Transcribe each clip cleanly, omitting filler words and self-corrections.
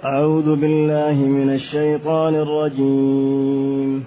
أعوذ بالله من الشيطان الرجيم.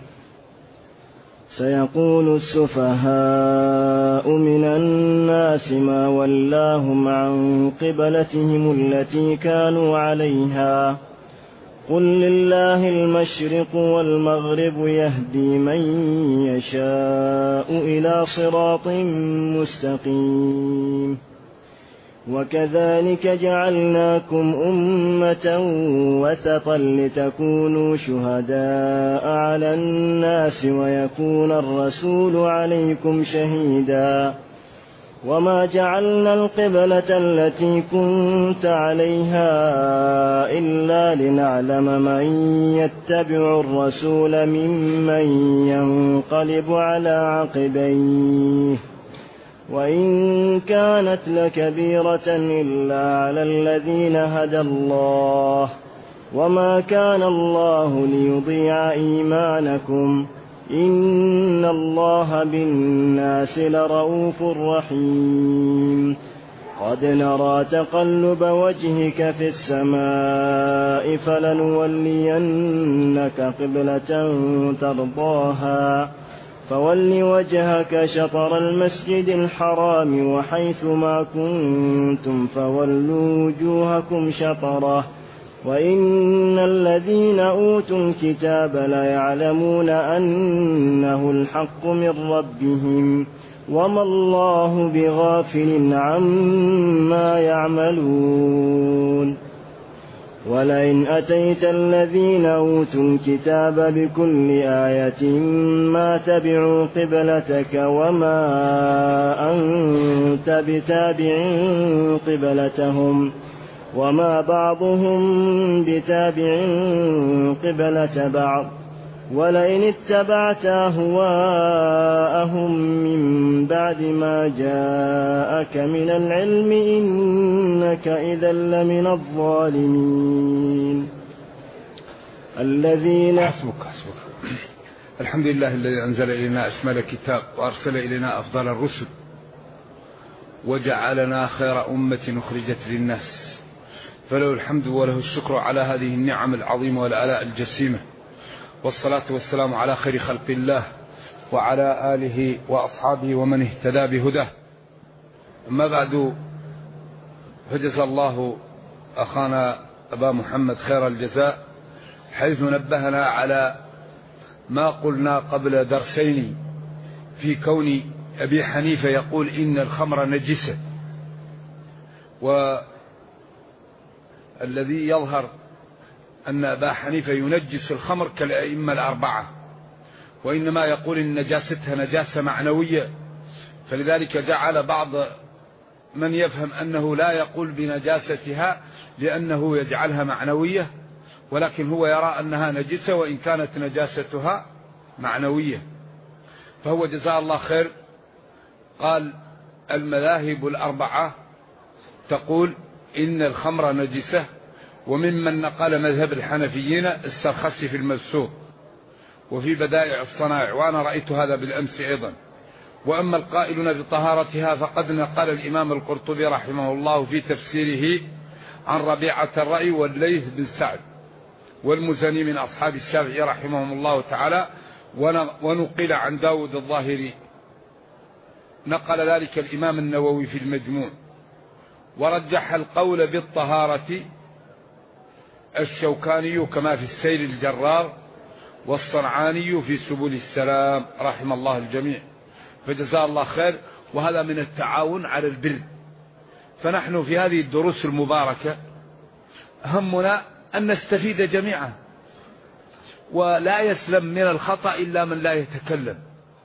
سيقول السفهاء من الناس ما ولاهم عن قبلتهم التي كانوا عليها قل لله المشرق والمغرب يهدي من يشاء إلى صراط مستقيم. وكذلك جعلناكم أمة وسطا لتكونوا شهداء على الناس ويكون الرسول عليكم شهيدا. وما جعلنا القبلة التي كنت عليها إلا لنعلم من يتبع الرسول ممن ينقلب على عقبيه وإن كانت لكبيرة إلا على الذين هدى الله وما كان الله ليضيع إيمانكم إن الله بالناس لرؤوف رحيم. قد نرى تقلب وجهك في السماء فلنولينك قبلة ترضاها فول وجهك شطر المسجد الحرام وحيث ما كنتم فولوا وجوهكم شطره وإن الذين أوتوا الكتاب ليعلمون أنه الحق من ربهم وما الله بغافل عما يعملون. ولئن أتيت الذين أوتوا الكتاب بكل آية ما تبعوا قبلتك وما أنت بتابع قبلتهم وما بعضهم بتابع قبلة بعض ولئن اتبعت أهواءهم من بعد ما جاءك من العلم إنك إذا لمن الظالمين. الذين حسبك. الحمد لله الذي أنزل إلينا أشمل الكتاب وأرسل إلينا أفضل الرسل وجعلنا خير أمة أخرجت للناس فله الحمد وله الشكر على هذه النعم العظيمة والآلاء الجسيمة والصلاة والسلام على خير خلق الله وعلى آله وأصحابه ومن اهتدى بهداه. أما بعد، فجزى الله أخانا أبا محمد خير الجزاء حيث نبهنا على ما قلنا قبل درسين في كون أبي حنيفة يقول إن الخمر نجسة، والذي يظهر أن أبا حنيفة ينجس الخمر كالأئمة الأربعة، وإنما يقول إن نجاستها نجاسة معنوية، فلذلك جعل بعض من يفهم أنه لا يقول بنجاستها لأنه يجعلها معنوية، ولكن هو يرى أنها نجسة وإن كانت نجاستها معنوية. فهو جزاه الله خير قال المذاهب الأربعة تقول إن الخمر نجسة، وممن نقل مذهب الحنفيين السرخسي في المبسوط وفي بدائع الصنائع، وأنا رأيت هذا بالأمس أيضا. وأما القائلون بطهارتها فقد نقل الإمام القرطبي رحمه الله في تفسيره عن ربيعة الرأي والليث بن سعد والمزني من أصحاب الشافعي رحمهم الله تعالى، ونقل عن داود الظاهري، نقل ذلك الإمام النووي في المجموع. ورجح القول بالطهارة الشوكاني كما في السير الجرار، والصنعاني في سبل السلام رحم الله الجميع، فجزاه الله خير. وهذا من التعاون على البر. فنحن في هذه الدروس المباركة همنا أن نستفيد جميعا، ولا يسلم من الخطأ إلا من لا يتكلم.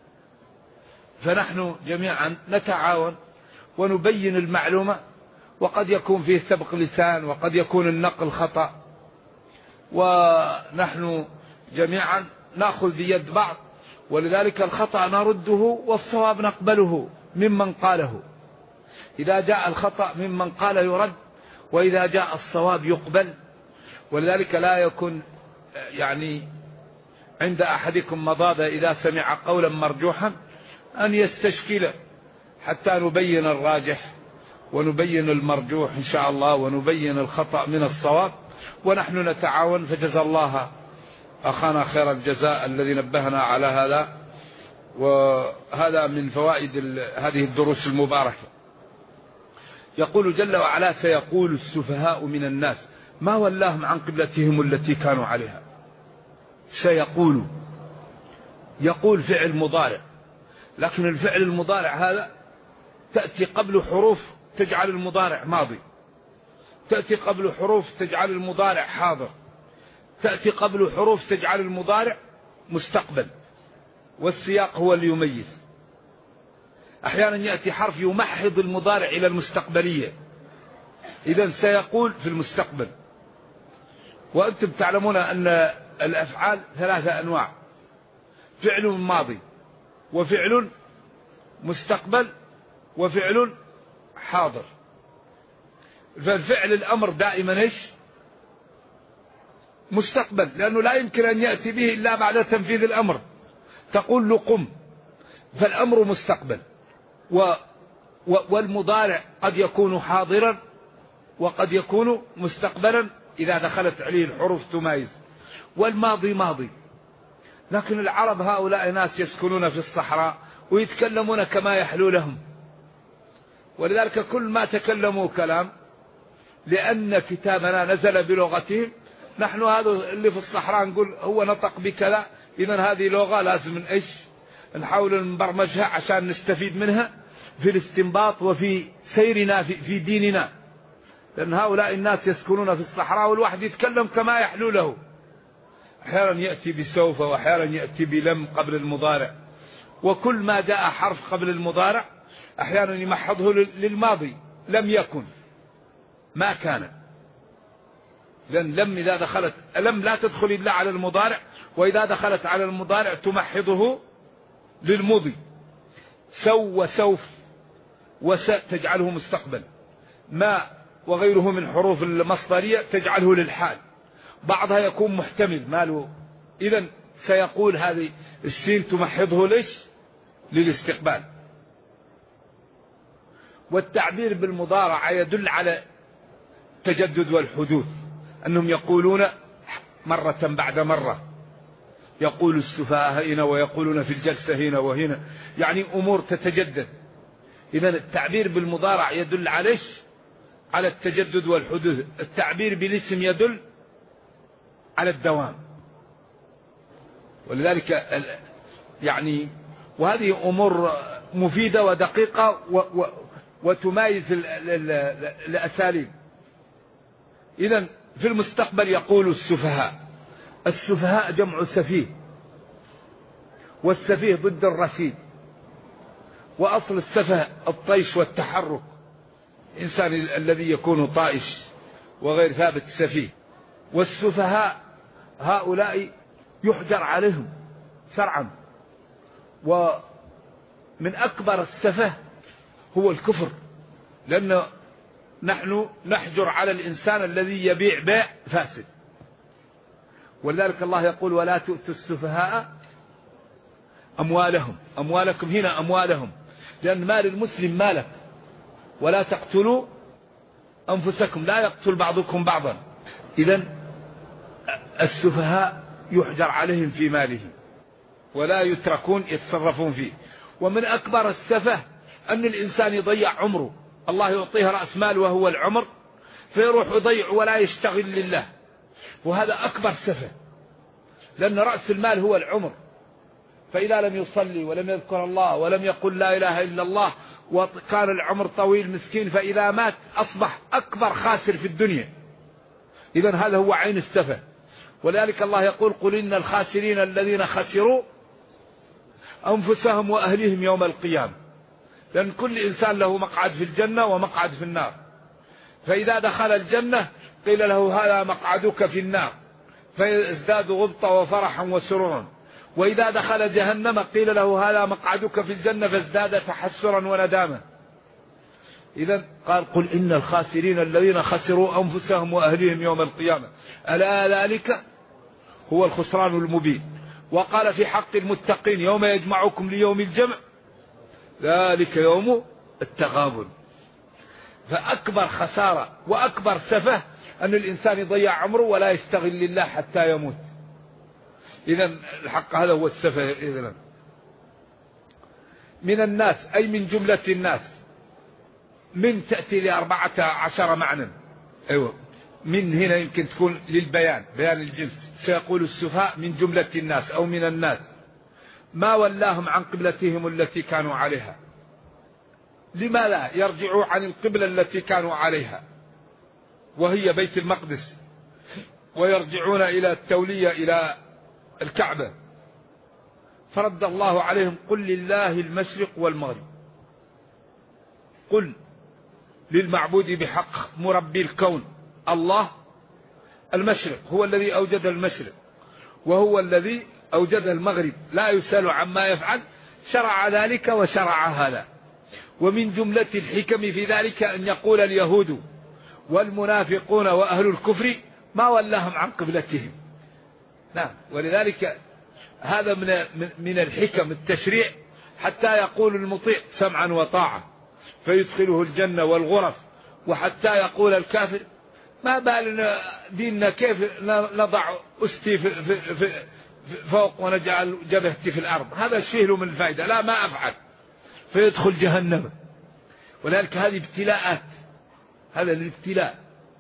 فنحن جميعا نتعاون ونبين المعلومة، وقد يكون فيه سبق لسان وقد يكون النقل خطأ، ونحن جميعا نأخذ بيد بعض، ولذلك الخطأ نرده والصواب نقبله ممن قاله. إذا جاء الخطأ ممن قال يرد، وإذا جاء الصواب يقبل. ولذلك لا يكون يعني عند أحدكم مضاضة إذا سمع قولا مرجوحا أن يستشكله، حتى نبين الراجح ونبين المرجوح إن شاء الله، ونبين الخطأ من الصواب، ونحن نتعاون، فجزا الله أخانا خير الجزاء الذي نبهنا على هذا. وهذا من فوائد هذه الدروس المباركة. يقول جل وعلا: سيقول السفهاء من الناس ما ولاهم عن قبلتهم التي كانوا عليها. سيقول، يقول فعل مضارع، لكن الفعل المضارع هذا تأتي قبل حروف تجعل المضارع ماضي، تأتي قبل حروف تجعل المضارع حاضر، تأتي قبل حروف تجعل المضارع مستقبل، والسياق هو اللي يميز. أحيانا يأتي حرف يمحض المضارع إلى المستقبلية، إذن سيقول في المستقبل. وأنتم تعلمون أن الأفعال 3 أنواع: فعل ماضي، وفعل مستقبل، وفعل حاضر. فالفعل الأمر دائما إيش؟ مستقبل، لأنه لا يمكن أن يأتي به إلا بعد تنفيذ الأمر. تقول له قم، فالأمر مستقبل. والمضارع قد يكون حاضرا وقد يكون مستقبلا إذا دخلت عليه الحروف تمايز. والماضي ماضي. لكن العرب هؤلاء ناس يسكنون في الصحراء ويتكلمون كما يحلو لهم، ولذلك كل ما تكلموا كلام، لأن كتابنا نزل بلغتهم. نحن هذا اللي في الصحراء نقول هو نطق بكذا، إذن هذه لغة لازم إيش نحاول نبرمجها عشان نستفيد منها في الاستنباط وفي سيرنا في ديننا. لأن هؤلاء الناس يسكنون في الصحراء والواحد يتكلم كما يحلو له. أحيانا يأتي بسوف، وأحيانا يأتي بلم قبل المضارع. وكل ما جاء حرف قبل المضارع أحيانا يمحضه للماضي: لم يكن، ما كان. لأن لم إذا دخلت، لم لا تدخل إلا على المضارع، وإذا دخلت على المضارع تمحضه للمضي. سو وسوف وساء تجعله مستقبل. ما وغيره من حروف المصدرية تجعله للحال، بعضها يكون محتمل ماله. إذن سيقول هذه السين تمحضه ليش؟ للاستقبال. والتعبير بالمضارع يدل على التجدد والحدوث، أنهم يقولون مرة بعد مرة. يقول السفهاء هنا ويقولون في الجلسة هنا وهنا، يعني أمور تتجدد. إذن التعبير بالمضارع يدل على التجدد والحدوث. التعبير بالاسم يدل على الدوام. ولذلك يعني وهذه أمور مفيدة ودقيقة وتمايز الأساليب. إذن في المستقبل يقول السفهاء. السفهاء جمع سفيه، والسفيه ضد الرشيد. وأصل السفه الطيش والتحرك، الإنسان الذي يكون طائش وغير ثابت سفيه. والسفهاء هؤلاء يحجر عليهم شرعا. ومن أكبر السفه هو الكفر، لأن نحن نحجر على الإنسان الذي يبيع بيع فاسد. ولذلك الله يقول: ولا تؤتوا السفهاء أموالهم. أموالكم هنا أموالهم، لأن مال المسلم مالك. ولا تقتلوا أنفسكم، لا يقتل بعضكم بعضا. إذن السفهاء يحجر عليهم في ماله ولا يتركون يتصرفون فيه. ومن أكبر السفه أن الإنسان يضيع عمره. الله يعطيه رأس مال وهو العمر، فيروح يضيع ولا يشتغل لله، وهذا أكبر سفه. لأن رأس المال هو العمر، فإذا لم يصلي ولم يذكر الله ولم يقل لا إله إلا الله وكان العمر طويل مسكين، فإذا مات أصبح أكبر خاسر في الدنيا. إذن هذا هو عين السفه. ولذلك الله يقول: قل إن الخاسرين الذين خسروا أنفسهم وأهلهم يوم القيامة. لأن كل إنسان له مقعد في الجنة ومقعد في النار، فإذا دخل الجنة قيل له هذا مقعدك في النار، فيزداد غبطة وفرحا وسرورا. وإذا دخل جهنم قيل له هذا مقعدك في الجنة، فازداد تحسرا وندامة. إذن قال: قل إن الخاسرين الذين خسروا أنفسهم وأهلهم يوم القيامة، ألا ذلك هو الخسران المبين. وقال في حق المتقين: يوم يجمعكم ليوم الجمع ذلك يوم التغابن. فأكبر خسارة وأكبر سفه أن الإنسان يضيع عمره ولا يشتغل لله حتى يموت. إذا الحق هذا هو السفه. إذن من الناس أي من جملة الناس، من تأتي ل14 معنى. أيوة، من هنا يمكن تكون للبيان، بيان الجنس. سيقول السفهاء من جملة الناس أو من الناس ما ولاهم عن قبلتهم التي كانوا عليها. لما لا يرجعوا عن القبلة التي كانوا عليها وهي بيت المقدس، ويرجعون إلى التولية إلى الكعبة؟ فرد الله عليهم: قل لله المشرق والمغرب. قل للمعبود بحق مربي الكون الله المشرق، هو الذي أوجد المشرق وهو الذي أوجد المغرب، لا يسأل عما يفعل، شرع ذلك وشرع هذا. ومن جملة الحكم في ذلك أن يقول اليهود والمنافقون وأهل الكفر ما ولاهم عن قبلتهم. نعم، ولذلك هذا من الحكم التشريع، حتى يقول المطيع سمعا وطاعة فيدخله الجنة والغرف، وحتى يقول الكافر ما بالنا ديننا كيف نضع أستي في فوق ونجعل جبهتي في الأرض، هذا شيء له من الفائدة، لا ما أفعل، فيدخل جهنم. ولذلك هذه ابتلاءات، هذا الابتلاء.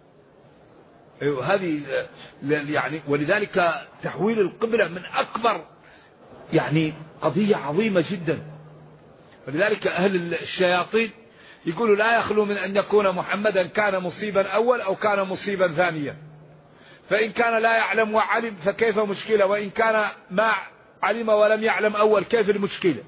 هذه يعني، ولذلك تحويل القبلة من أكبر يعني قضية عظيمة جدا. ولذلك أهل الشياطين يقولوا لا يخلو من أن يكون محمدا كان مصيبا أول أو كان مصيبا ثانيا، فإن كان لا يعلم وعلم فكيف مشكلة، وإن كان ما علم ولم يعلم أول كيف المشكلة؟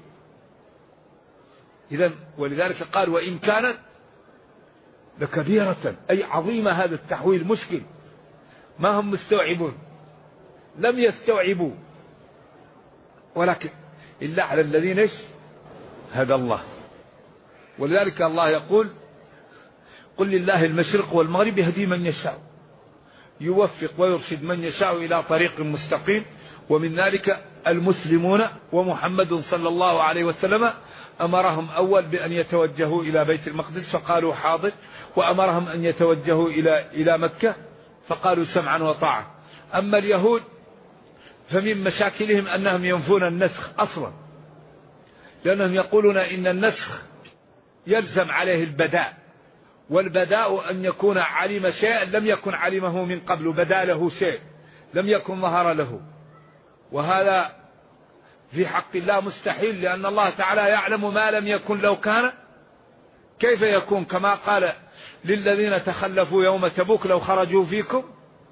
إذن ولذلك قال وإن كانت لكبيرة، أي عظيمة. هذا التحويل مشكل، ما هم مستوعبون، لم يستوعبوا، ولكن إلا على الذين هدى الله. ولذلك الله يقول قل لله المشرق والمغرب يهدي من يشاء، يوفق ويرشد من يشاء إلى طريق مستقيم. ومن ذلك المسلمون، ومحمد صلى الله عليه وسلم أمرهم أول بأن يتوجهوا إلى بيت المقدس فقالوا حاضر، وأمرهم أن يتوجهوا إلى مكة فقالوا سمعا وطاعة. أما اليهود فمن مشاكلهم أنهم ينفون النسخ أصلا، لأنهم يقولون إن النسخ يلزم عليه البداء، والبداء أن يكون علم شيء لم يكن علمه من قبل، بدا له شيء لم يكن ظهر له، وهذا في حق الله مستحيل، لأن الله تعالى يعلم ما لم يكن لو كان كيف يكون، كما قال للذين تخلفوا يوم تبوك لو خرجوا فيكم،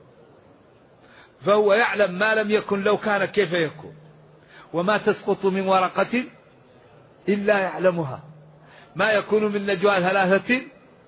فهو يعلم ما لم يكن لو كان كيف يكون. وما تسقط من ورقة إلا يعلمها، ما يكون من نجوى ثلاثة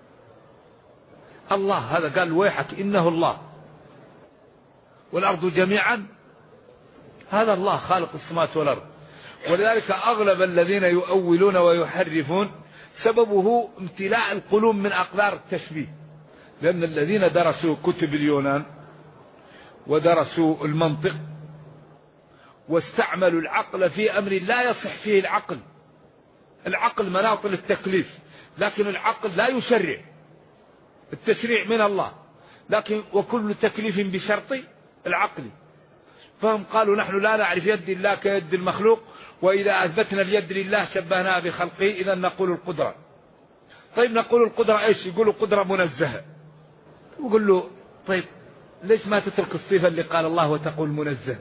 الله، هذا قال ويحك إنه الله، والأرض جميعا هذا الله خالق السماوات والأرض. ولذلك أغلب الذين يؤولون ويحرفون سببه امتلاء القلوب من أقدار التشبيه، لأن الذين درسوا كتب اليونان ودرسوا المنطق واستعملوا العقل في أمر لا يصح فيه العقل. العقل مناط للتكليف، لكن العقل لا يشرع، التشريع من الله، لكن وكل تكليف بشرط العقل. فهم قالوا نحن لا نعرف يد الله كيد المخلوق، وإذا أثبتنا اليد لله شبهناها بخلقه، إذا نقول القدرة. طيب نقول القدرة إيش؟ يقولوا قدرة منزهة. وقل له طيب ليش ما تترك الصفة اللي قال الله وتقول منزه؟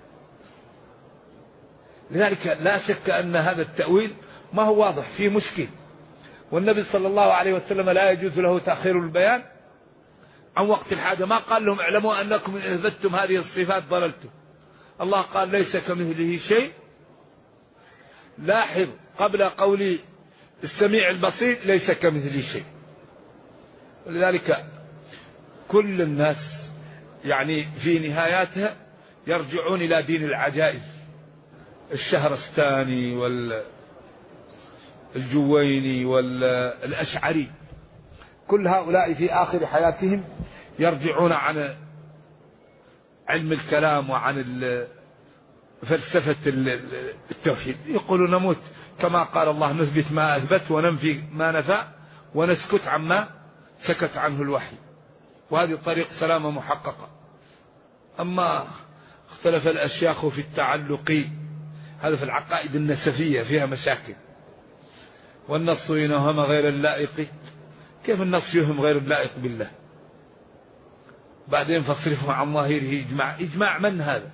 لذلك لا شك أن هذا التأويل ما هو واضح، فيه مشكل. والنبي صلى الله عليه وسلم لا يجوز له تأخير البيان عن وقت الحاجة، ما قال لهم اعلموا أنكم إن أثبتتم هذه الصفات ضللتم. الله قال ليس كمثله شيء. لاحظ قبل قول السميع البصير ليس كمثله شيء. ولذلك كل الناس يعني في نهاياتها يرجعون إلى دين العجائز، الشهرستاني والجويني والأشعري، كل هؤلاء في آخر حياتهم يرجعون عن علم الكلام وعن فلسفة التوحيد، يقولون نموت كما قال الله، نثبت ما أثبت وننفي ما نفى ونسكت عما سكت عنه الوحي. وهذه طريق سلامة محققة. أما اختلف الأشياخ في التعلق، هذا في العقائد النسفية فيها مشاكل. والنص ينهم غير اللائق، كيف النص يهم غير اللائق بالله؟ بعدين فاصرفه عن ظاهره إجماع من هذا؟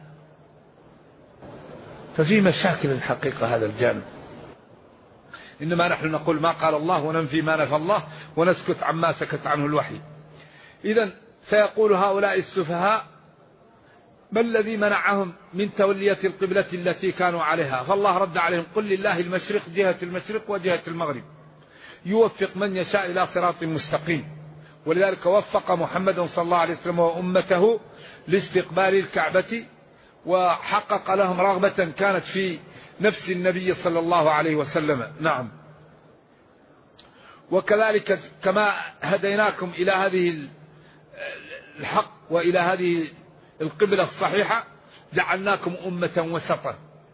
ففي مشاكل الحقيقة هذا الجانب. إنما نحن نقول ما قال الله وننفي ما نفى الله ونسكت عما سكت عنه الوحي. إذن سيقول هؤلاء السفهاء ما الذي منعهم من تولية القبلة التي كانوا عليها؟ فالله رد عليهم قل لله المشرق، جهة المشرق وجهة المغرب، يوفق من يشاء إلى صراط مستقيم. ولذلك وفق محمد صلى الله عليه وسلم وأمته لاستقبال الكعبة، وحقق لهم رغبة كانت في نفس النبي صلى الله عليه وسلم. نعم. وكذلك كما هديناكم إلى هذه الحق وإلى هذه القبلة الصحيحة جعلناكم أمة وسطا.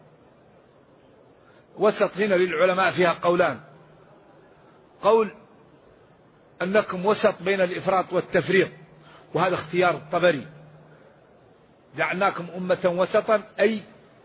وسط هنا للعلماء فيها قولان: قول أنكم وسط بين الإفراط والتفريط، وهذا اختيار الطبري، جعلناكم أمة وسطا أي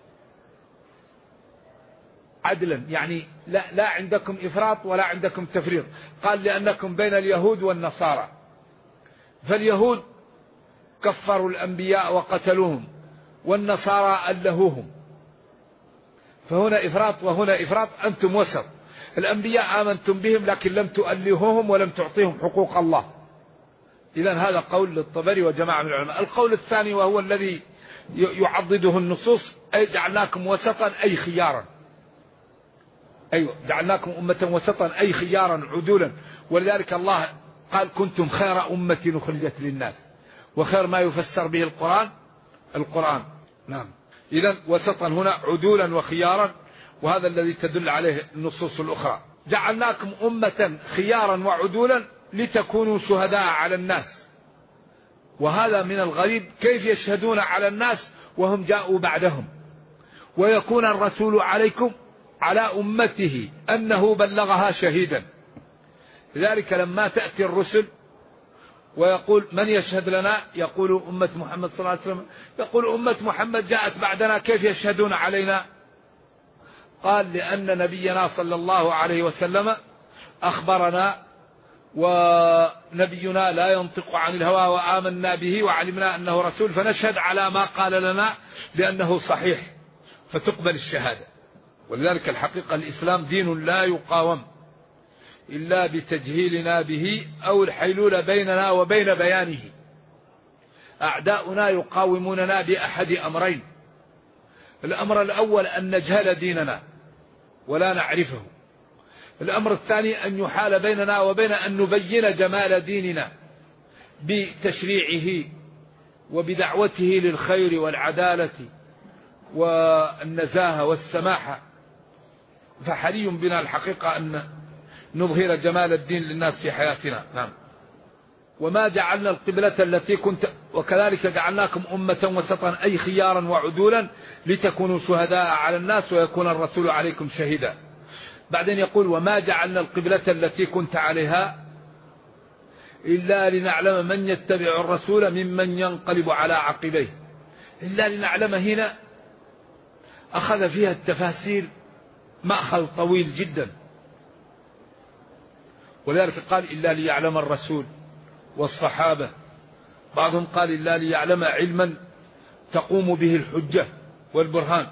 عدلا، يعني لا عندكم إفراط ولا عندكم تفريط. قال لأنكم بين اليهود والنصارى، فاليهود كفروا الأنبياء وقتلوهم، والنصارى ألهوهم، فهنا إفراط وهنا إفراط. أنتم وسط، الأنبياء آمنتم بهم لكن لم تؤلهوهم ولم تعطيهم حقوق الله. إذن هذا قول للطبري وجماعة من العلماء. القول الثاني وهو الذي يعضده النصوص: أي جعلناكم وسطا أي خيارا. أيوة، جعلناكم أمة وسطا أي خيارا عدولا. ولذلك الله قال كنتم خير أمة أخرجت للناس، وخير ما يفسر به القرآن. نعم. إذن وسطا هنا عدولا وخيارا، وهذا الذي تدل عليه النصوص الأخرى. جعلناكم أمة خيارا وعدولا لتكونوا شهداء على الناس. وهذا من الغريب، كيف يشهدون على الناس وهم جاءوا بعدهم؟ ويكون الرسول عليكم على أمته أنه بلغها شهيدا. لذلك لما تأتي الرسل ويقول من يشهد لنا، يقول أمة محمد صلى الله عليه وسلم، يقول أمة محمد جاءت بعدنا كيف يشهدون علينا؟ قال لأن نبينا صلى الله عليه وسلم أخبرنا، ونبينا لا ينطق عن الهوى، وآمنا به وعلمنا أنه رسول، فنشهد على ما قال لنا لأنه صحيح فتقبل الشهادة. ولذلك الحقيقة الإسلام دين لا يقاوم إلا بتجهيلنا به أو الحيلولة بيننا وبين بيانه. أعداؤنا يقاوموننا بأحد أمرين: الأمر الأول أن نجهل ديننا ولا نعرفه، الأمر الثاني أن يحال بيننا وبين أن نبين جمال ديننا بتشريعه وبدعوته للخير والعدالة والنزاهة والسماحة. فحري بنا الحقيقة أن نظهر جمال الدين للناس في حياتنا. نعم. وما جعلنا القبلة التي كنت، وكذلك جعلناكم أمة وسطا أي خيارا وعدولا لتكونوا شهداء على الناس ويكون الرسول عليكم شهيدا. بعدين يقول وما جعلنا القبلة التي كنت عليها إلا لنعلم من يتبع الرسول ممن ينقلب على عقبيه. إلا لنعلم هنا أخذ فيها التفاسير مأخذ طويل جدا، ولذلك قال إلا ليعلم الرسول والصحابة. بعضهم قال إلا ليعلم علما تقوم به الحجة والبرهان،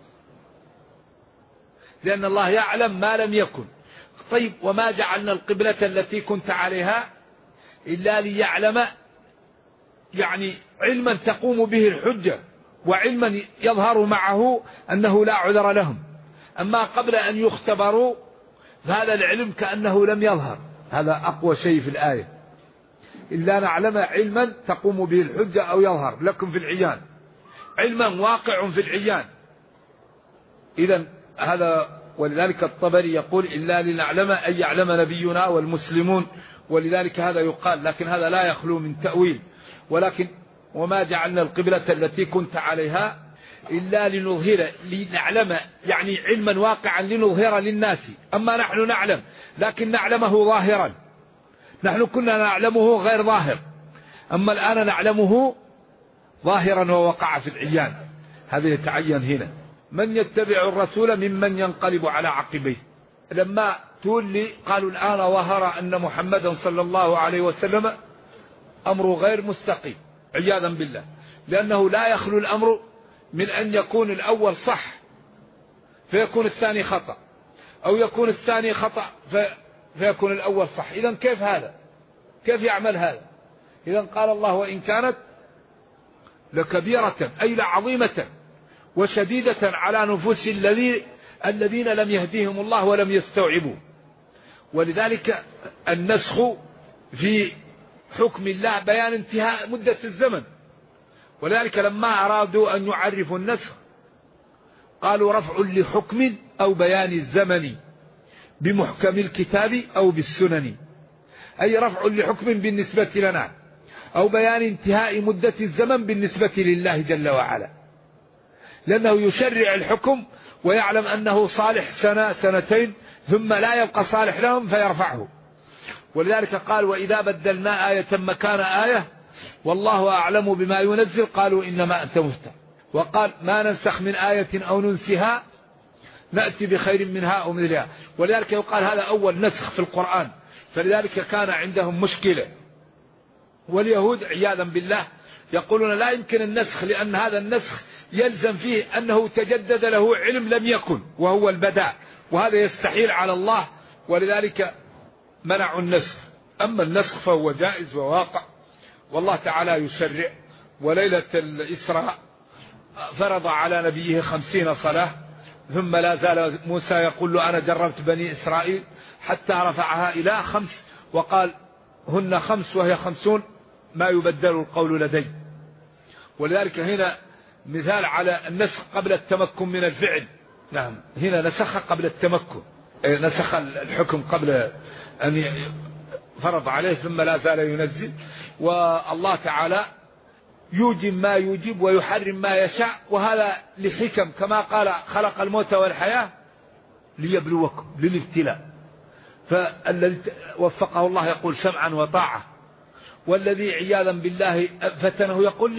لأن الله يعلم ما لم يكن. طيب وما جعلنا القبلة التي كنت عليها إلا ليعلم، يعني علما تقوم به الحجة وعلما يظهر معه أنه لا عذر لهم. أما قبل أن يختبروا فهذا العلم كأنه لم يظهر. هذا أقوى شيء في الآية، إلا نعلم علما تقوم به الحجة أو يظهر لكم في العيان، علما واقع في العيان. إذن هذا، ولذلك الطبري يقول إلا لنعلم أي يعلم نبينا والمسلمون، ولذلك هذا يقال، لكن هذا لا يخلو من تأويل. ولكن وما جعلنا القبلة التي كنت عليها إلا لنظهر، لنعلم يعني علما واقعا لنظهر للناس. أما نحن نعلم، لكن نعلمه ظاهرا، نحن كنا نعلمه غير ظاهر. أما الآن نعلمه ظاهرا ووقع في العيان، هذا يتعين هنا. من يتبع الرسول ممن ينقلب على عقبيه. لما تولي قالوا الآن ظهر أن محمدا صلى الله عليه وسلم أمره غير مستقيم عياذا بالله، لأنه لا يخلو الأمر من أن يكون الأول صح فيكون الثاني خطأ، أو يكون الثاني خطأ فيكون الأول صح. إذن كيف هذا؟ كيف يعمل هذا؟ إذن قال الله وإن كانت لكبيرة أي لعظيمة وشديدة على نفوس الذين لم يهديهم الله ولم يستوعبوا. ولذلك النسخ في حكم الله بيان انتهاء مدة الزمن، ولذلك لما أرادوا أن يعرفوا النسخ قالوا رفع لحكم أو بيان الزمن بمحكم الكتاب أو بالسنن، أي رفع لحكم بالنسبة لنا أو بيان انتهاء مدة الزمن بالنسبة لله جل وعلا، لأنه يشرع الحكم ويعلم أنه صالح سنة سنتين ثم لا يبقى صالح لهم فيرفعه. ولذلك قال وإذا بدلنا آية مكان آية والله أعلم بما ينزل قالوا إنما أنت مفتر. وقال ما ننسخ من آية أو ننسها نأتي بخير منها أو مثلها. ولذلك يقال هذا أول نسخ في القرآن، فلذلك كان عندهم مشكلة. واليهود عياذا بالله يقولون لا يمكن النسخ، لأن هذا النسخ يلزم فيه أنه تجدد له علم لم يكن وهو البداء، وهذا يستحيل على الله، ولذلك منعوا النسخ. أما النسخ فهو جائز وواقع، والله تعالى يشرع. وليلة الإسراء فرض على نبيه 50 صلاة، ثم لا زال موسى يقول له أنا جربت بني إسرائيل حتى رفعها إلى 5، وقال هن 5 وهي 50 ما يبدل القول لدي. ولذلك هنا مثال على النسخ قبل التمكن من الفعل. نعم هنا نسخ قبل التمكن، نسخ الحكم قبل أن فرض عليه ثم لا زال ينزل. والله تعالى يوجب ما يوجب ويحرم ما يشاء، وهذا لحكم كما قال خلق الموت والحياة ليبلوكم للابتلاء. فالذي وفقه الله يقول سمعا وطاعة، والذي عياذا بالله فتنه يقول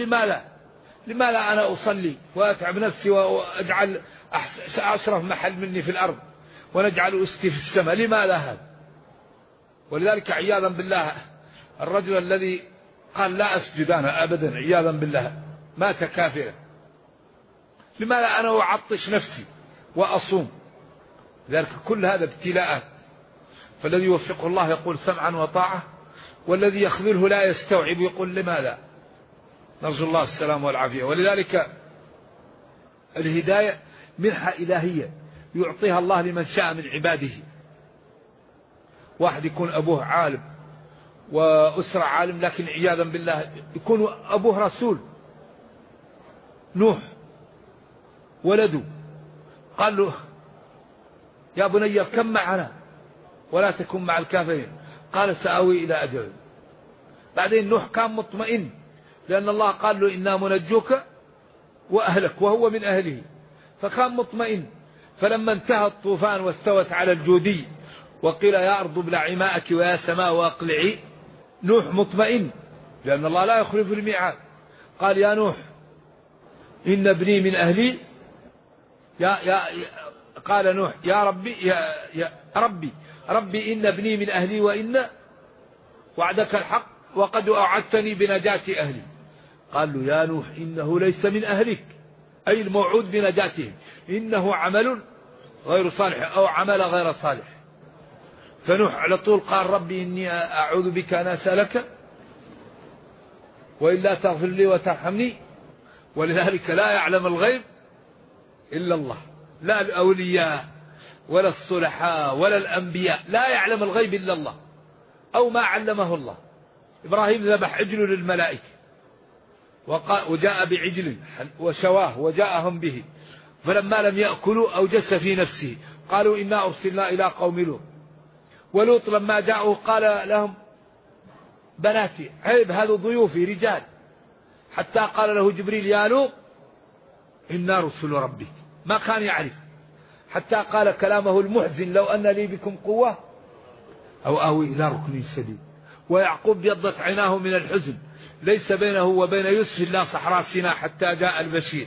لماذا أنا أصلي وأتعب نفسي وأجعل أشرف محل مني في الأرض ونجعل أستي في السماء، لماذا هذا؟ ولذلك عياذا بالله الرجل الذي قال لا أسجد أنا أبدا عياذا بالله مات كافرا، لماذا أنا أعطش نفسي وأصوم؟ لذلك كل هذا ابتلاء. فالذي يوفقه الله يقول سمعا وطاعة، والذي يخذله لا يستوعب يقول لماذا؟ نرجو الله السلام والعافية. ولذلك الهداية منحة إلهية يعطيها الله لمن شاء من عباده. واحد يكون أبوه عالم وأسرة عالم، لكن عياذا بالله يكون أبوه رسول. نوح ولده قال له يا بني اركب معنا ولا تكن مع الكافرين، قال سآوي إلى أجل. بعدين نوح كان مطمئن لأن الله قال له إنا منجوك وأهلك وهو من أهله، فكان مطمئن. فلما انتهى الطوفان واستوت على الجودي وقيل يا أرض ابلعي ماءك ويا سماء وأقلعي، نوح مطمئن لأن الله لا يخلف الميعاد. قال يا نوح إن ابني من أهلي قال نوح يا ربي إن ابني من أهلي وإن وعدك الحق وقد أوعدتني بنجاة أهلي. قال له يا نوح إنه ليس من أهلك، أي الموعود بنجاتهم، إنه عمل غير صالح أو عمل غير صالح. فنوح على طول قال ربي إني أعوذ بك أن أسألك وإلا تغفر لي وترحمني. ولذلك لا يعلم الغيب إلا الله، لا الأولياء ولا الصلحاء ولا الأنبياء، لا يعلم الغيب إلا الله أو ما علمه الله. إبراهيم ذبح عجل للملائكة وجاء بعجل وشواه وجاءهم به، فلما لم يأكلوا أوجس في نفسه قالوا إنا أرسلنا إلى قوم لوط. ولوط لما جاءوا قال لهم بناتي عيب هذا ضيوفي رجال، حتى قال له جبريل يا لوط إنا رسل ربك، ما كان يعرف، حتى قال كلامه المحزن لو أن لي بكم قوة أو آوي إلى ركن شديد. ويعقوب ابيضت عيناه من الحزن، ليس بينه وبين يوسف إلا صحراء سيناء حتى جاء البشير.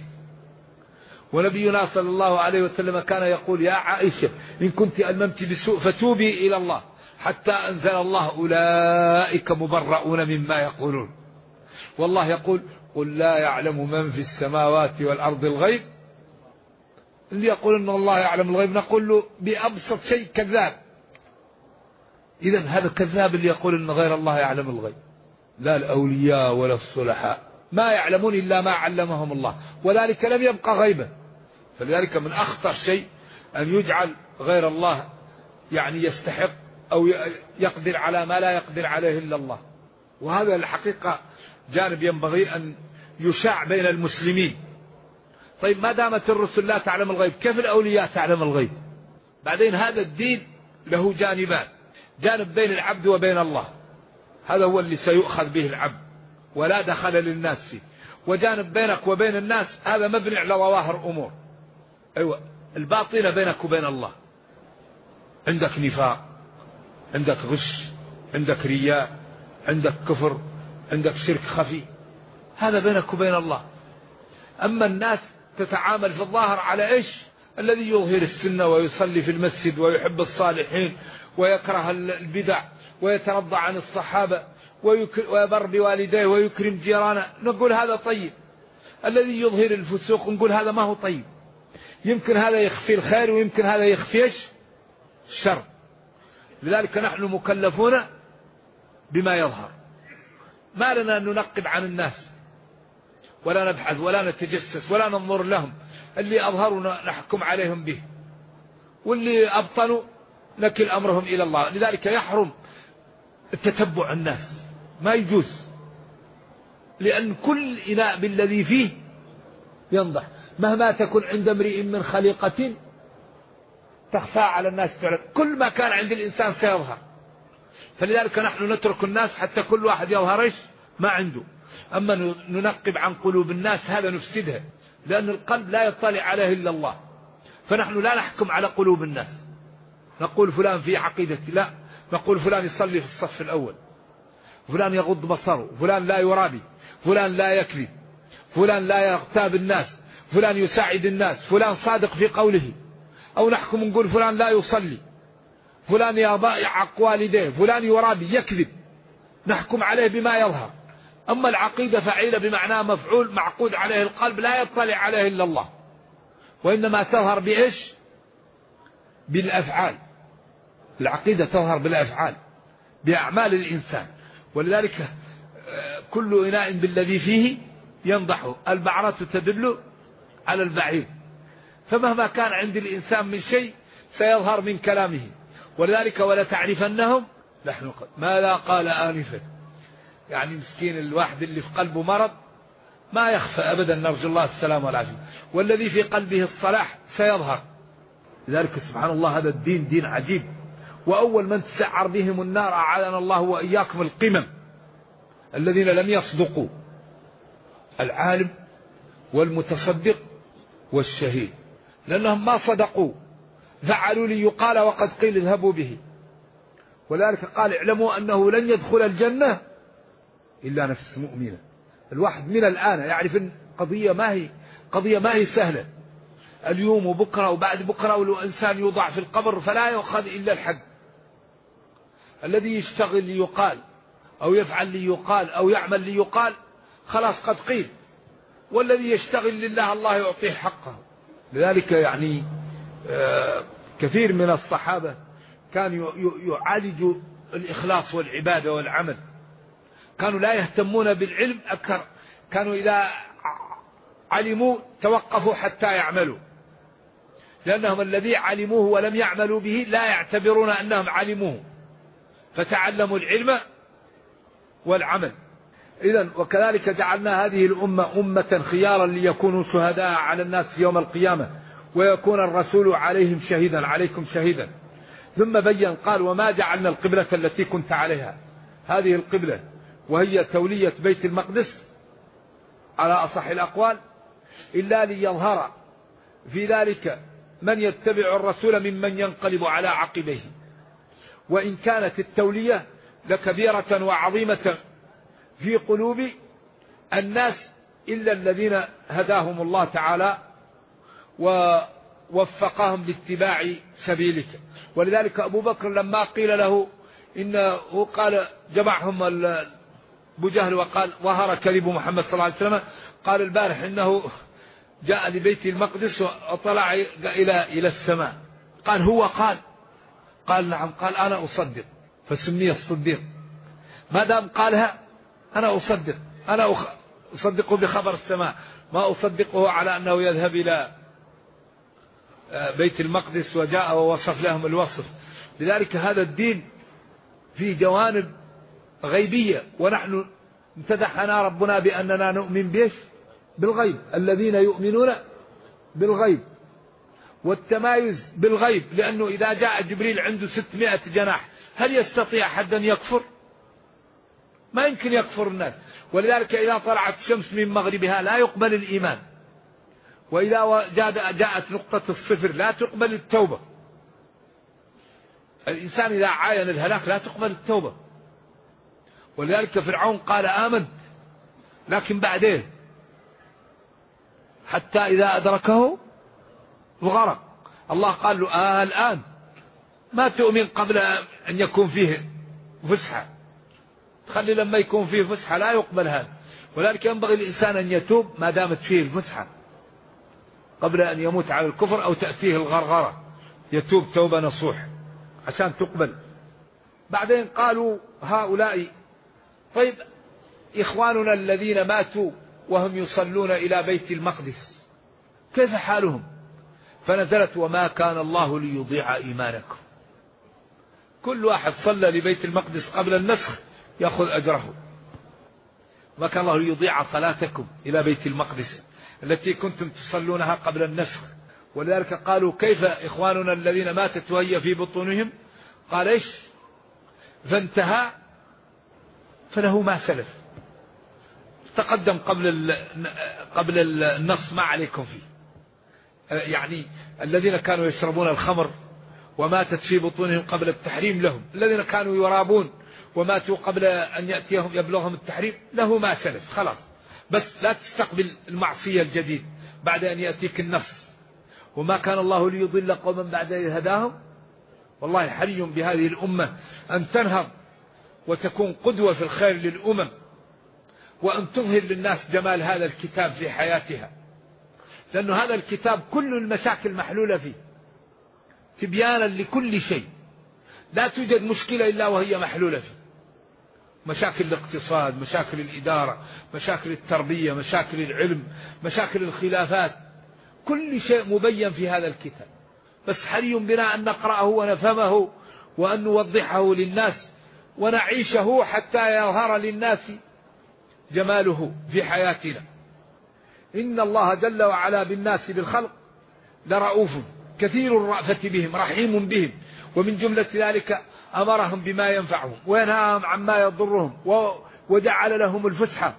ونبينا صلى الله عليه وسلم كان يقول: يا عائشة إن كنت ألممت بسوء فتوبي إلى الله، حتى أنزل الله: أولئك مبرؤون مما يقولون. والله يقول: قل لا يعلم من في السماوات والأرض الغيب. اللي يقول أن الله يعلم الغيب نقول له بأبسط شيء كذاب. إذا هذا كذاب اللي يقول أن غير الله يعلم الغيب. لا الأولياء ولا الصلحاء ما يعلمون إلا ما علمهم الله، وذلك لم يبقى غيبا. فلذلك من أخطر شيء أن يجعل غير الله يعني يستحق أو يقدر على ما لا يقدر عليه إلا الله. وهذا الحقيقة جانب ينبغي أن يشاع بين المسلمين. طيب ما دامت الرسل لا تعلم الغيب، كيف الأولياء تعلم الغيب؟ بعدين هذا الدين له جانبان: جانب بين العبد وبين الله، هذا هو اللي سيؤخذ به العبد ولا دخل للناس فيه، وجانب بينك وبين الناس هذا مبني على ظواهر أمور. أيوة، الباطنة بينك وبين الله، عندك نفاق، عندك غش، عندك رياء، عندك كفر، عندك شرك خفي، هذا بينك وبين الله. أما الناس تتعامل في الظاهر على إيش؟ الذي يظهر السنة ويصلي في المسجد ويحب الصالحين ويكره البدع ويترضى عن الصحابة ويبر بوالديه ويكرم جيرانه، نقول هذا طيب. الذي يظهر الفسوق نقول هذا ما هو طيب. يمكن هذا يخفي الخير ويمكن هذا يخفي الشر. لذلك نحن مكلفون بما يظهر، ما لنا أن ننقب عن الناس ولا نبحث ولا نتجسس ولا ننظر لهم. اللي أظهروا نحكم عليهم به، واللي أبطنوا نكل أمرهم إلى الله. لذلك يحرم التتبع الناس، ما يجوز، لأن كل إناء بالذي فيه ينضح. مهما تكن عند امرئ من خليقة تخفى على الناس تعلم، كل ما كان عند الإنسان سيظهر. فلذلك نحن نترك الناس حتى كل واحد يظهر ما عنده. أما ننقب عن قلوب الناس هذا نفسدها، لأن القلب لا يطلع عليه إلا الله. فنحن لا نحكم على قلوب الناس نقول فلان في عقيدتي، لا، نقول فلان يصلي في الصف الأول، فلان يغض بصره، فلان لا يرابي، فلان لا يكذب، فلان لا يغتاب الناس، فلان يساعد الناس، فلان صادق في قوله. أو نحكم نقول فلان لا يصلي، فلان يعق والديه، فلان يرابي يكذب، نحكم عليه بما يظهر. أما العقيدة فعيلة بمعنى مفعول معقود عليه القلب لا يطلع عليه إلا الله، وإنما تظهر بإيش؟ بالأفعال. العقيدة تظهر بالأفعال، بأعمال الإنسان. ولذلك كل إناء بالذي فيه ينضحه، البعرة تدل على البعير. فمهما كان عند الإنسان من شيء سيظهر من كلامه. ولذلك ولا تعرفنهم نحن ماذا قال آنفا. يعني مسكين الواحد اللي في قلبه مرض ما يخفى أبدا، نرجو الله السلام والعافية. والذي في قلبه الصلاح سيظهر. لذلك سبحان الله هذا الدين دين عجيب. وأول من تسعر بهم النار أعاذنا الله وإياكم القمم الذين لم يصدقوا: العالم والمتصدق والشهيد، لأنهم ما صدقوا، فعلوا لي يقال وقد قيل اذهبوا به. ولذلك قال: اعلموا أنه لن يدخل الجنة إلا نفس مؤمنة. الواحد من الآن يعرف أن قضية ما هي سهلة. اليوم وبكرة وبعد بكرة والإنسان يوضع في القبر فلا يؤخذ إلا الحق. الذي يشتغل ليقال أو يفعل ليقال أو يعمل ليقال خلاص قد قيل، والذي يشتغل لله الله يعطيه حقه. لذلك يعني كثير من الصحابة كانوا يعالجوا الإخلاص والعبادة والعمل، كانوا لا يهتمون بالعلم أكثر، كانوا إذا علموا توقفوا حتى يعملوا، لأنهم الذي علموه ولم يعملوا به لا يعتبرون أنهم علموه، فتعلموا العلم والعمل. إذن وكذلك جعلنا هذه الأمة أمة خيارا ليكونوا شهداء على الناس يوم القيامة ويكون الرسول عليهم شهيدا عليكم شهيدا. ثم بين قال: وما جعلنا القبلة التي كنت عليها، هذه القبلة وهي تولية بيت المقدس على أصح الأقوال، إلا ليظهر في ذلك من يتبع الرسول ممن ينقلب على عقبيه. وإن كانت التولية لكبيرة وعظيمة في قلوب الناس إلا الذين هداهم الله تعالى ووفقهم لاتباع سبيلك. ولذلك أبو بكر لما قيل له إنه قال جمعهم أبو جهل وقال ظهر كذب محمد صلى الله عليه وسلم، قال البارح إنه جاء لبيت المقدس وطلع إلى السماء. قال هو قال نعم. قال أنا أصدق، فسمي الصديق. ما دام قالها أنا أصدق، أنا أصدقه بخبر السماء، ما أصدقه على أنه يذهب إلى بيت المقدس وجاء ووصف لهم الوصف. لذلك هذا الدين فيه جوانب غيبية، ونحن امتدحنا ربنا بأننا نؤمن بيش بالغيب، الذين يؤمنون بالغيب، والتمايز بالغيب، لأنه إذا جاء جبريل عنده 600 جناح هل يستطيع حد أن يكفر؟ ما يمكن يكفر الناس. ولذلك إذا طلعت الشمس من مغربها لا يقبل الإيمان، وإذا جاءت نقطة الصفر لا تقبل التوبة. الإنسان إذا عاين الهلاك لا تقبل التوبة. ولذلك فرعون قال آمنت، لكن بعدين حتى إذا أدركه الغرق الله قال له الآن ما تؤمن قبل أن يكون فيه فسحة، تخلي لما يكون فيه فسحة لا يقبل هذا. ولذلك ينبغي الإنسان أن يتوب ما دامت فيه الفسحة قبل أن يموت على الكفر أو تأتيه الغرغرة، يتوب توبة نصوح عشان تقبل. بعدين قالوا هؤلاء طيب إخواننا الذين ماتوا وهم يصلون إلى بيت المقدس كيف حالهم؟ فنزلت وما كان الله ليضيع إيمانكم. كل واحد صلى لبيت المقدس قبل النسخ يأخذ أجره. ما كان الله ليضيع صلاتكم إلى بيت المقدس التي كنتم تصلونها قبل النسخ. ولذلك قالوا كيف إخواننا الذين ماتت وهي في بطونهم؟ قال إيش؟ فانتهى فله ما سلف، تقدم قبل النص ما عليكم فيه. يعني الذين كانوا يشربون الخمر وماتت في بطونهم قبل التحريم لهم، الذين كانوا يرابون وماتوا قبل أن يأتيهم يبلغهم التحريم له ما سلف خلاص. بس لا تستقبل المعصية الجديد بعد أن يأتيك النص. وما كان الله ليضل قوما بعد إذ هداهم. والله حري بهذه الأمة أن تنهض وتكون قدوة في الخير للأمم، وأن تظهر للناس جمال هذا الكتاب في حياتها، لأن هذا الكتاب كل المشاكل محلولة فيه تبيانا لكل شيء. لا توجد مشكلة إلا وهي محلولة فيه. مشاكل الاقتصاد، مشاكل الإدارة، مشاكل التربية، مشاكل العلم، مشاكل الخلافات، كل شيء مبين في هذا الكتاب. بس حري بنا أن نقرأه ونفهمه وأن نوضحه للناس ونعيشه حتى يظهر للناس جماله في حياتنا. إن الله جل وعلا بالناس بالخلق لرؤوف كثير الرأفة بهم رحيم بهم، ومن جملة ذلك أمرهم بما ينفعهم وينهاهم عما يضرهم وجعل لهم الفسحة.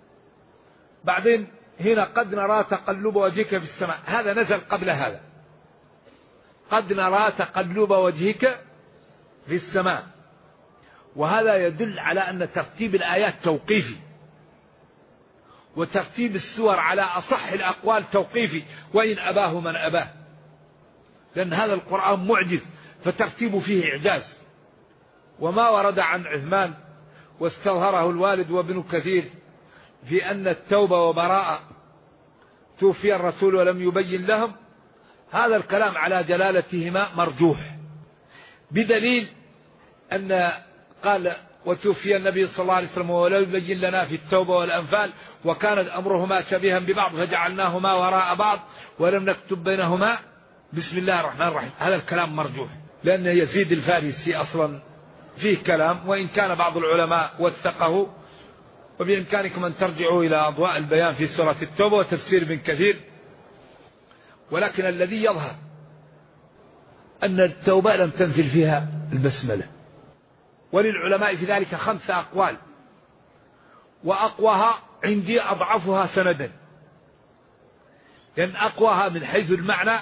بعدين هنا قد نرى تقلب وجهك في السماء، هذا نزل قبل هذا. قد نرى تقلب وجهك في السماء، وهذا يدل على أن ترتيب الآيات توقيفي، وترتيب السور على أصح الأقوال توقيفي، وإن أباه من أباه، لأن هذا القرآن معجز فترتيب فيه إعجاز. وما ورد عن عثمان واستظهره الوالد وابن كثير في أن التوبة وبراءة توفي الرسول ولم يبين لهم، هذا الكلام على جلالتهما مرجوح، بدليل أن قال وتوفي النبي صلى الله عليه وسلم ولم يبين لنا في التوبة والأنفال وكانت أمرهما شبيها ببعض فجعلناهما وراء بعض ولم نكتب بينهما بسم الله الرحمن الرحيم. هذا الكلام مرجوح، لأن يزيد الفارسي أصلا فيه كلام، وإن كان بعض العلماء وثقه. وبإمكانكم أن ترجعوا إلى أضواء البيان في سورة التوبة وتفسير ابن كثير. ولكن الذي يظهر أن التوبة لم تنزل فيها البسملة، وللعلماء في ذلك 5 أقوال، وأقواها عندي أضعفها سندا، لأن أقواها من حيث المعنى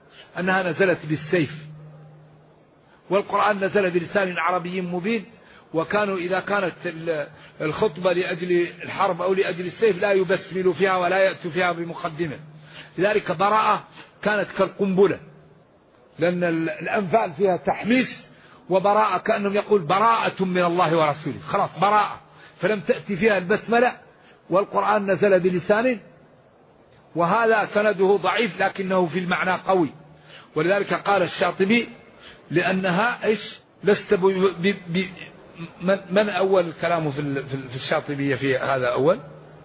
أنها نزلت بالسيف، والقرآن نزل بلسان عربي مبين، وكانوا إذا كانت الخطبة لأجل الحرب أو لأجل السيف لا يبسملوا فيها ولا يأتوا فيها بمقدمة. لذلك براءة كانت كالقنبلة، لأن الأنفال فيها تحميس، وبراءة كأنهم يقول براءة من الله ورسوله، خلاص براءة، فلم تأتي فيها البسملة، والقرآن نزل بلسان، وهذا سنده ضعيف لكنه في المعنى قوي. ولذلك قال الشاطبي لأنها إيش لست من أول كلامه في الشاطبية في هذا أول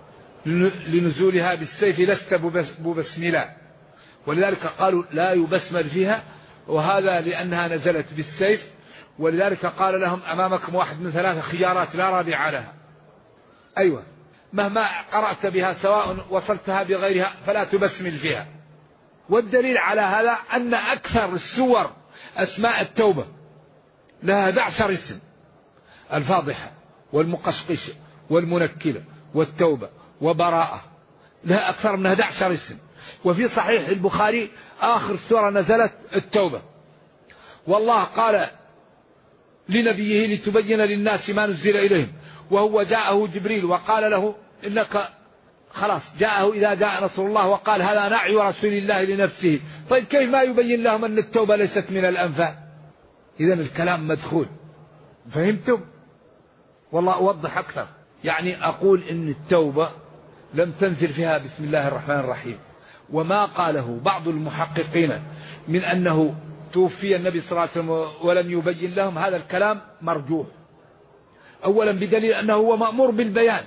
لنزولها بالسيف لست ببسملة، ولذلك قالوا لا يبسمل فيها، وهذا لأنها نزلت بالسيف. ولذلك قال لهم أمامكم واحد من ثلاثة خيارات لا رابع لها، أيوة مهما قرأت بها سواء وصلتها بغيرها فلا تبسمل فيها. والدليل على هذا أن أكثر السور أسماء التوبة لها 11 اسم: الفاضحة والمقشقشة والمنكلة والتوبة وبراءة، لها أكثر من 11 اسم. وفي صحيح البخاري آخر سورة نزلت التوبة، والله قال لنبيه لتبين للناس ما نزل إليهم، وهو جاءه جبريل وقال له إنك خلاص جاءه إذا جاء نصر الله، وقال هذا نعي رسول الله لنفسه. طيب كيف ما يبين لهم أن التوبة ليست من الأنفال؟ إذن الكلام مدخول، فهمتم؟ والله أوضح أكثر، يعني أقول إن التوبة لم تنزل فيها بسم الله الرحمن الرحيم. وما قاله بعض المحققين من أنه توفي النبي صلى الله عليه وسلم ولم يبين لهم، هذا الكلام مرجوح، أولا بدليل أنه هو مأمور بالبيان،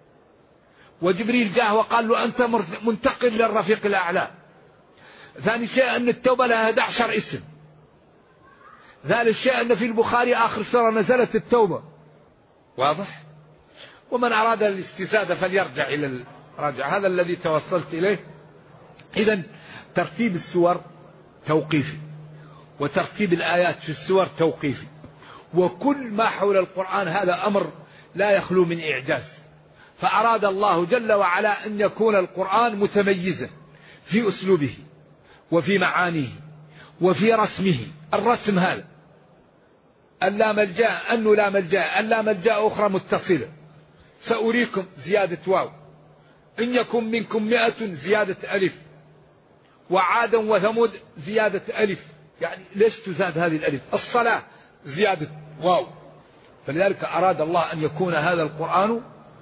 وجبريل جاء وقال له أنت منتقل للرفيق الأعلى. ثاني شيء أن التوبة لها 11 اسم. ثالث شيء أن في البخاري آخر سورة نزلت التوبة، واضح؟ ومن أراد الاستزادة فليرجع إلى الراجع، هذا الذي توصلت إليه. إذن ترتيب السور توقيفي، وترتيب الآيات في السور توقيفي، وكل ما حول القرآن هذا أمر لا يخلو من إعجاز. فأراد الله جل وعلا أن يكون القرآن متميزا في أسلوبه وفي معانيه وفي رسمه. الرسم هذا ألا ملجأ، أنه لا ملجأ، ألا ملجأ أخرى متصلة، سأريكم زيادة واو، إن يكن منكم 100 زيادة ألف، وعادا وثمود زيادة ألف، يعني ليش تزاد هذه الألف؟ الصلاة زيادة واو. فلذلك أراد الله أن يكون هذا القرآن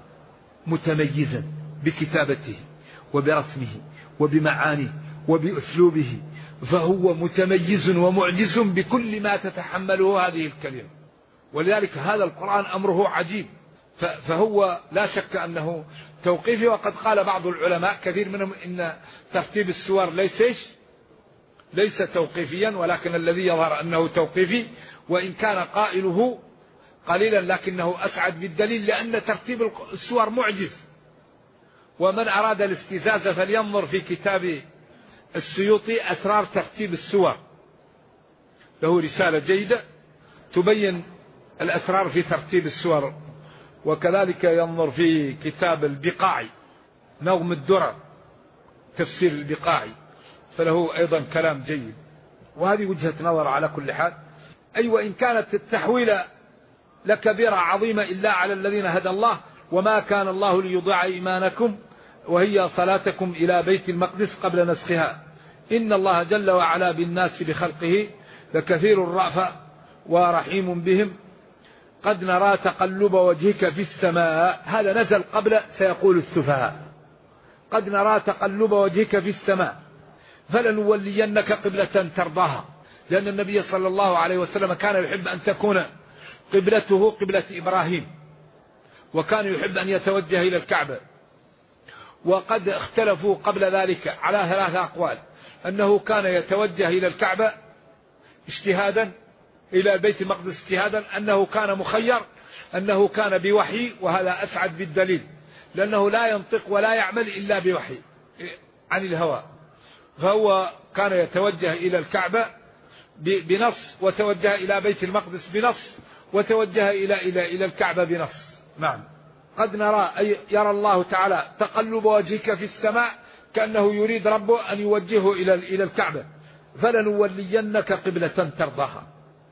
متميزا بكتابته وبرسمه وبمعانيه وبأسلوبه، فهو متميز ومعجز بكل ما تتحمله هذه الكلمة. ولذلك هذا القرآن أمره عجيب، فهو لا شك أنه توقيفي. وقد قال بعض العلماء كثير منهم إن ترتيب السور ليس توقيفيا، ولكن الذي يظهر أنه توقيفي، وإن كان قائله قليلا لكنه أسعد بالدليل، لأن ترتيب السور معجز. ومن أراد الاستزازة فلينظر في كتاب السيوطي أسرار ترتيب السور، له رسالة جيدة تبين الأسرار في ترتيب السور. وكذلك ينظر في كتاب البقاعي نظم الدرر تفسير البقاعي، فله أيضا كلام جيد. وهذه وجهة نظر على كل حال. أي وإن كانت التحويل لكبيرة عظيمة إلا على الذين هدى الله، وما كان الله ليضيع إيمانكم وهي صلاتكم إلى بيت المقدس قبل نسخها، إن الله جل وعلا بالناس بخلقه لكثير الرأفة ورحيم بهم، قد نرى تقلب وجهك في السماء. هذا نزل قبل سيقول السفهاء، قد نرى تقلب وجهك في السماء فلنولينك قبلة ترضاها، لأن النبي صلى الله عليه وسلم كان يحب أن تكون قبلته قبلة إبراهيم، وكان يحب أن يتوجه إلى الكعبة. وقد اختلفوا قبل ذلك على 3 أقوال: أنه كان يتوجه إلى الكعبة اجتهادا، إلى بيت المقدس اجتهادا، أنه كان مخير، أنه كان بوحي، وهذا أسعد بالدليل، لأنه لا ينطق ولا يعمل إلا بوحي عن الهوى. فهو كان يتوجه إلى الكعبة بنص، وتوجه إلى بيت المقدس بنص، وتوجه إلى الكعبة بنص. نعم. قد نرى أي يرى الله تعالى تقلب وجهك في السماء، كأنه يريد ربه أن يوجهه إلى الكعبة، فلنولينك قبلة ترضاها.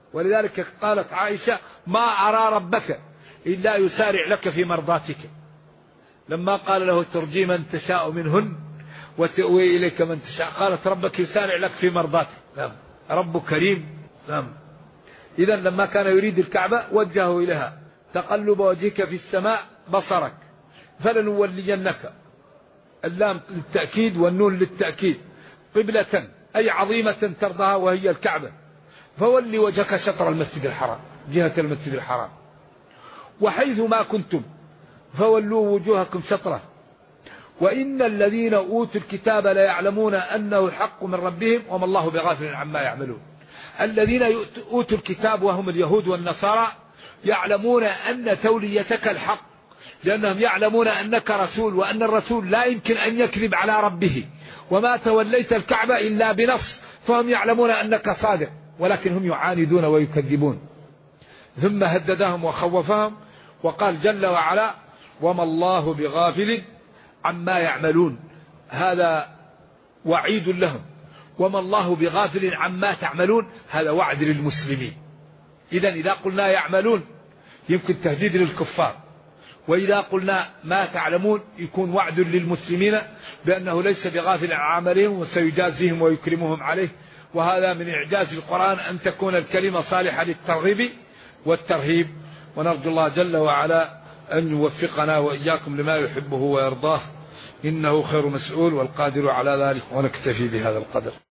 ولذلك قالت عائشة ما أرى ربك إلا يسارع لك في مرضاتك، لما قال له ترجي من تشاء منهن وتؤوي إليك من تشاء، قالت ربك يسارع لك في مرضاتك. رب كريم. إذا لما كان يريد الكعبة وجهه إليها، تقلب وجهك في السماء بصرك فلنولينك، اللام للتأكيد والنون للتأكيد، قبلة أي عظيمة ترضاها وهي الكعبة، فولي وجهك شطر المسجد الحرام، جهة المسجد الحرام، وحيث ما كنتم فولوا وجوهكم شطره، وإن الذين أوتوا الكتاب لا يعلمون أنه الحق من ربهم وما الله بغافل عما يعملون. الذين أوتوا الكتاب وهم اليهود والنصارى يعلمون أن توليتك الحق، لأنهم يعلمون أنك رسول، وأن الرسول لا يمكن أن يكذب على ربه، وما توليت الكعبة إلا بنص، فهم يعلمون أنك صادق، ولكن هم يعاندون ويكذبون. ثم هددهم وخوفهم وقال جل وعلا وما الله بغافل عما يعملون، هذا وعيد لهم، وما الله بغافل عما تعملون هذا وعد للمسلمين. إذا قلنا يعملون يمكن تهديد للكفار، وإذا قلنا ما تعلمون يكون وعد للمسلمين بأنه ليس بغافل عن عملهم وسيجازيهم ويكرمهم عليه. وهذا من إعجاز القرآن أن تكون الكلمة صالحة للترغيب والترهيب، ونرجو الله جل وعلا أن يوفقنا وإياكم لما يحبه ويرضاه، إنه خير مسؤول والقادر على ذلك، ونكتفي بهذا القدر.